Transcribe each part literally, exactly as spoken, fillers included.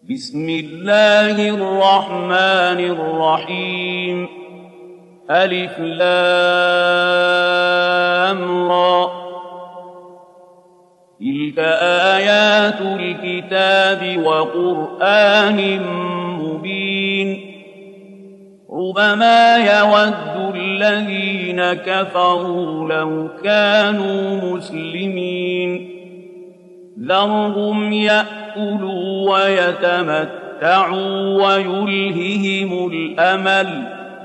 بسم الله الرحمن الرحيم ألف لام را تلك آيات الكتاب وقرآن مبين ربما يود الذين كفروا لو كانوا مسلمين ذرهم يأكلوا ويتمتعوا ويلههم الأمل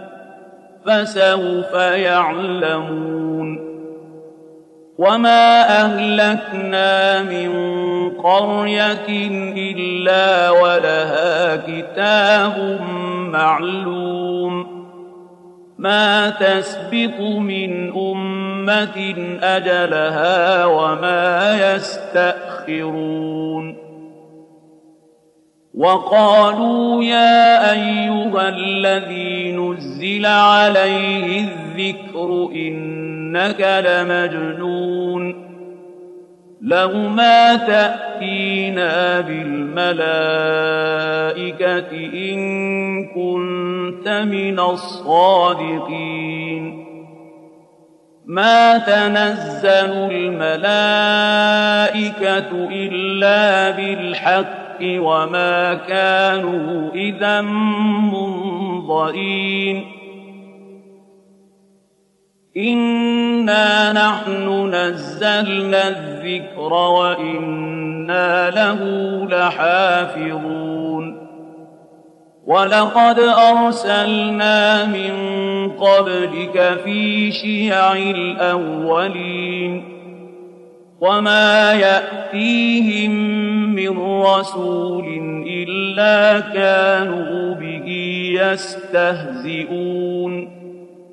فسوف يعلمون وما أهلكنا من قرية إلا ولها كتاب معلوم ما تسبق من أمة أجلها وما يستأخرون وقالوا يا أيها الذي نزل عليه الذكر إنك لمجنون لو ما تأتينا بالملائكة إن كنت من الصادقين ما تنزل الملائكة إلا بالحق وما كانوا إذا منظرين إنا نحن نزلنا الذكر وإنا له لحافظون ولقد أرسلنا من قبلك في شيع الأولين وما يأتيهم من رسول إلا كانوا به يستهزئون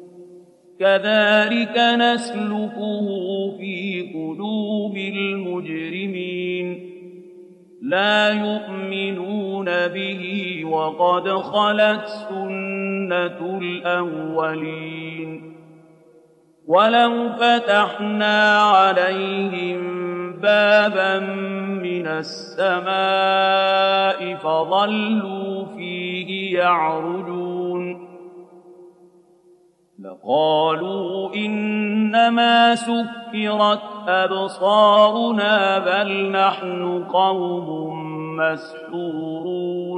كذلك نسلكه في قلوب المجرمين لا يؤمنون به وقد خلت سنة الأولين ولو فتحنا عليهم بابا من السماء فظلوا فيه يعرجون لقالوا إنما سكرت أبصارنا بل نحن قوم مسحورون